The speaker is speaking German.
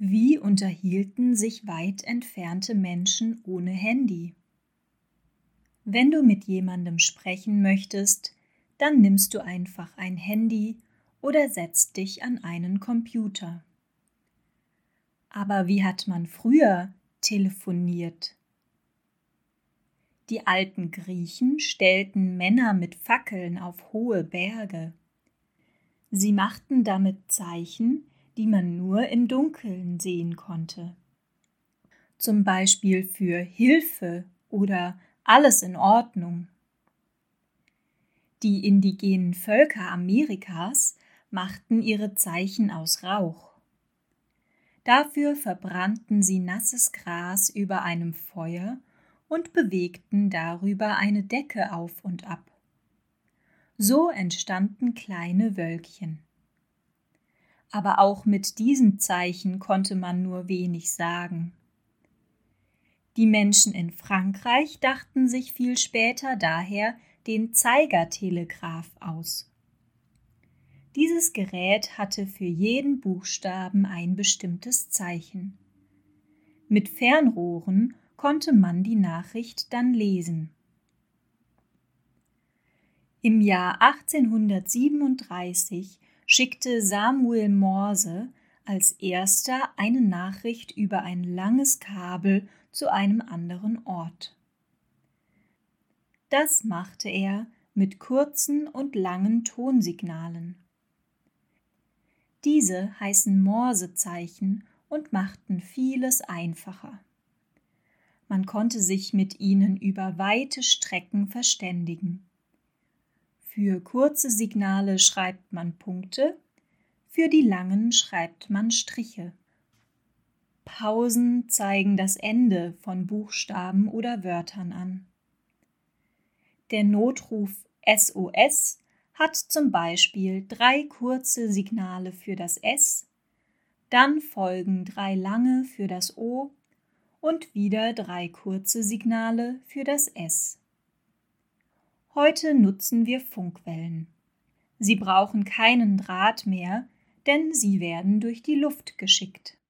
Wie unterhielten sich weit entfernte Menschen ohne Handy? Wenn du mit jemandem sprechen möchtest, dann nimmst du einfach ein Handy oder setzt dich an einen Computer. Aber wie hat man früher telefoniert? Die alten Griechen stellten Männer mit Fackeln auf hohe Berge. Sie machten damit Zeichen, die man nur im Dunkeln sehen konnte. Zum Beispiel für Hilfe oder alles in Ordnung. Die indigenen Völker Amerikas machten ihre Zeichen aus Rauch. Dafür verbrannten sie nasses Gras über einem Feuer und bewegten darüber eine Decke auf und ab. So entstanden kleine Wölkchen. Aber auch mit diesen Zeichen konnte man nur wenig sagen. Die Menschen in Frankreich dachten sich viel später daher den Zeigertelegraph aus. Dieses Gerät hatte für jeden Buchstaben ein bestimmtes Zeichen. Mit Fernrohren konnte man die Nachricht dann lesen. Im Jahr 1837 schickte Samuel Morse als erster eine Nachricht über ein langes Kabel zu einem anderen Ort. Das machte er mit kurzen und langen Tonsignalen. Diese heißen Morsezeichen und machten vieles einfacher. Man konnte sich mit ihnen über weite Strecken verständigen. Für kurze Signale schreibt man Punkte, für die langen schreibt man Striche. Pausen zeigen das Ende von Buchstaben oder Wörtern an. Der Notruf SOS hat zum Beispiel 3 kurze Signale für das S, dann folgen 3 lange für das O und wieder 3 kurze Signale für das S. Heute nutzen wir Funkwellen. Sie brauchen keinen Draht mehr, denn sie werden durch die Luft geschickt.